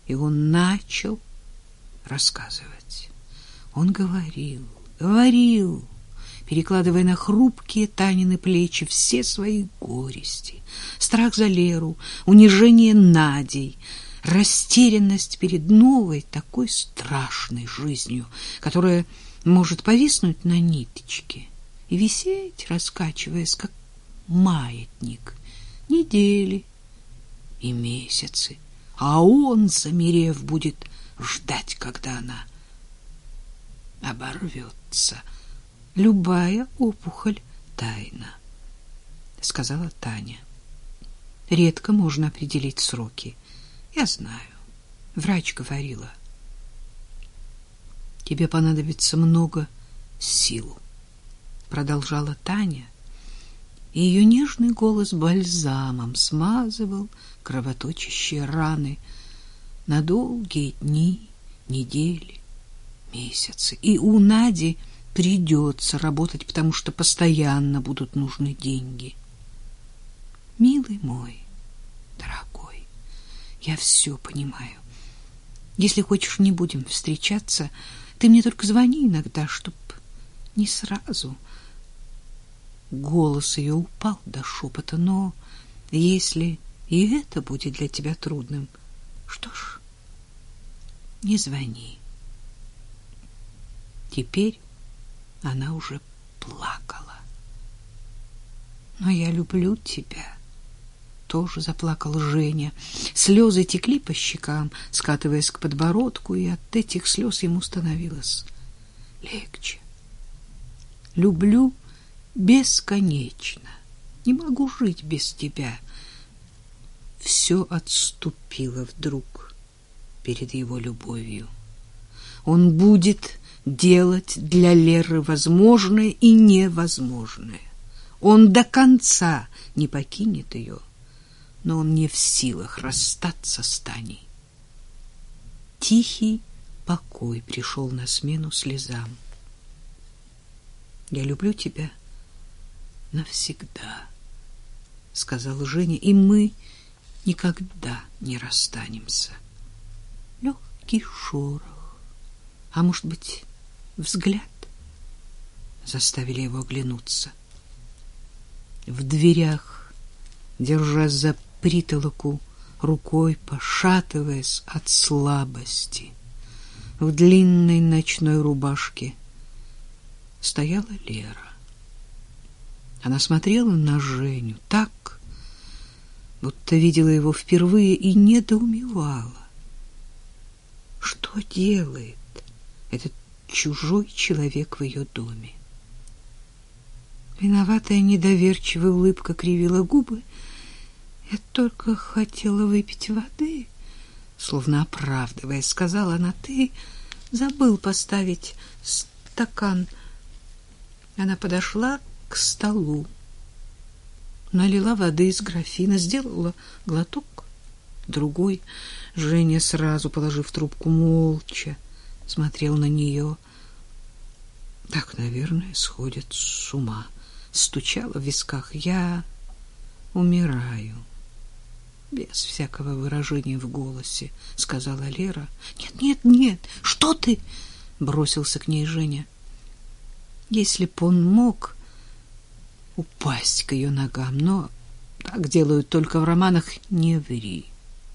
И он начал рассказывать. Он говорил, перекладывая на хрупкие Танины плечи все свои горести, страх за Леру, унижение Надей, растерянность перед новой, такой страшной жизнью, которая может повиснуть на ниточке и висеть, раскачиваясь, как маятник, недели и месяцы, а он, замерев, будет ждать, когда она оборвется. Любая опухоль — тайна, — сказала Таня. Редко можно определить сроки. Я знаю. Врач говорила. Тебе понадобится много сил, — продолжала Таня, и ее нежный голос бальзамом смазывал кровоточащие раны на долгие дни, недели, месяцы. И у Нади придется работать, потому что постоянно будут нужны деньги. Милый мой, дорогой, я все понимаю. Если хочешь, не будем встречаться. Ты мне только звони иногда, чтоб не сразу. Голос ее упал до шепота. Но если и это будет для тебя трудным, что ж, не звони. Теперь она уже плакала. Но я люблю тебя. Тоже заплакал Женя. Слезы текли по щекам, скатываясь к подбородку, и от этих слез ему становилось легче. Люблю бесконечно. Не могу жить без тебя. Все отступило вдруг перед его любовью. Он будет делать для Леры возможное и невозможное. Он до конца не покинет ее, но он не в силах расстаться с Таней. Тихий покой пришел на смену слезам. «Я люблю тебя навсегда», — сказала Женя, — «и мы никогда не расстанемся». Легкий шорох, а может быть, взгляд заставили его оглянуться. В дверях, держась за притолоку, рукой пошатываясь от слабости, в длинной ночной рубашке стояла Лера. Она смотрела на Женю так, будто видела его впервые, и недоумевала. Что делает этот чужой человек в ее доме? Виноватая недоверчивая улыбка кривила губы. «Я только хотела выпить воды», — словно оправдываясь, сказала она. «Ты забыл поставить стакан». Она подошла к столу, налила воды из графина, сделала глоток, другой. Женя, сразу положив трубку, молча смотрел на нее. Так, наверное, сходят с ума. Стучала в висках. «Я умираю», без всякого выражения в голосе сказала Лера. «Нет, нет, нет, что ты?» Бросился к ней Женя. Если б он мог упасть к ее ногам, но так делают только в романах. «Не ври».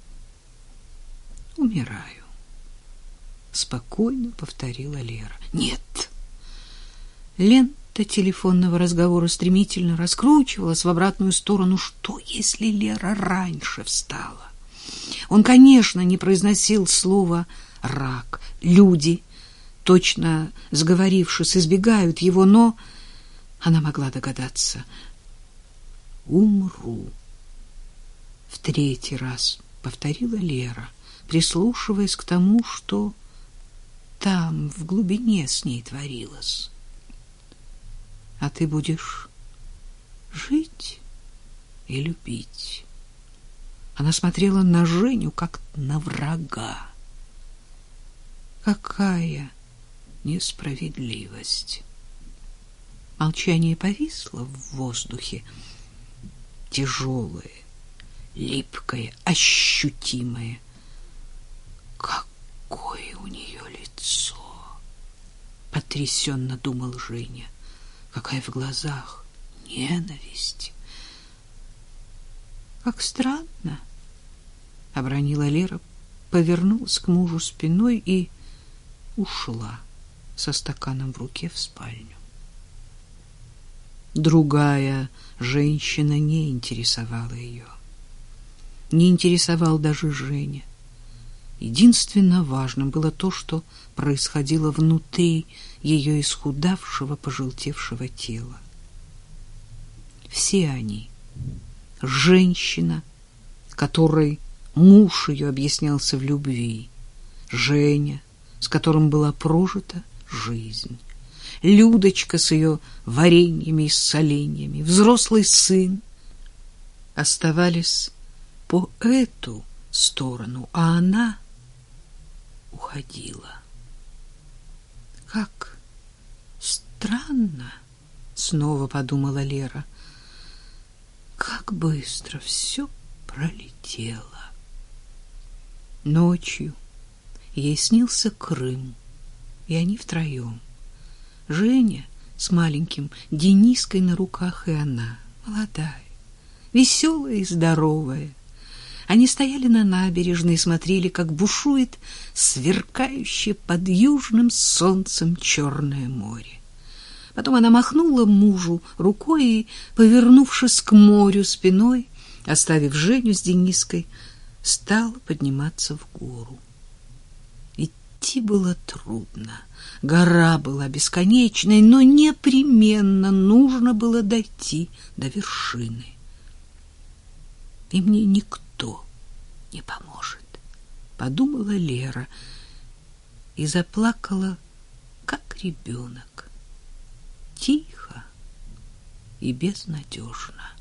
«Умираю», — спокойно повторила Лера. «Нет». Лента телефонного разговора стремительно раскручивалась в обратную сторону. Что, если Лера раньше встала? Он, конечно, не произносил слова «рак». Люди, точно сговорившись, избегают его, но она могла догадаться. «Умру», — в третий раз повторила Лера, прислушиваясь к тому, что там в глубине с ней творилось. «А ты будешь жить и любить». Она смотрела на Женю, как на врага. Какая несправедливость! Молчание повисло в воздухе, тяжелое, липкое, ощутимое. оттрясенно думал Женя. Какая в глазах ненависть. Как странно, обронила Лера, повернулась к мужу спиной и ушла со стаканом в руке в спальню. Другая женщина не интересовала ее. Не интересовал даже Женя. Единственно важным было то, что происходило внутри ее исхудавшего, пожелтевшего тела. Все они, женщина, которой муж ее объяснялся в любви, Женя, с которым была прожита жизнь, Людочка с ее вареньями и соленьями, взрослый сын, оставались по эту сторону, а она уходила. Как странно, снова подумала Лера, как быстро все пролетело. Ночью ей снился Крым, и они втроем. Женя с маленьким Дениской на руках, и она, молодая, веселая и здоровая. Они стояли на набережной и смотрели, как бушует сверкающее под южным солнцем Черное море. Потом она махнула мужу рукой и, повернувшись к морю спиной, оставив Женю с Дениской, стала подниматься в гору. Идти было трудно. Гора была бесконечной, но непременно нужно было дойти до вершины. И мне никто не поможет, подумала Лера и заплакала, как ребенок, тихо и безнадежно.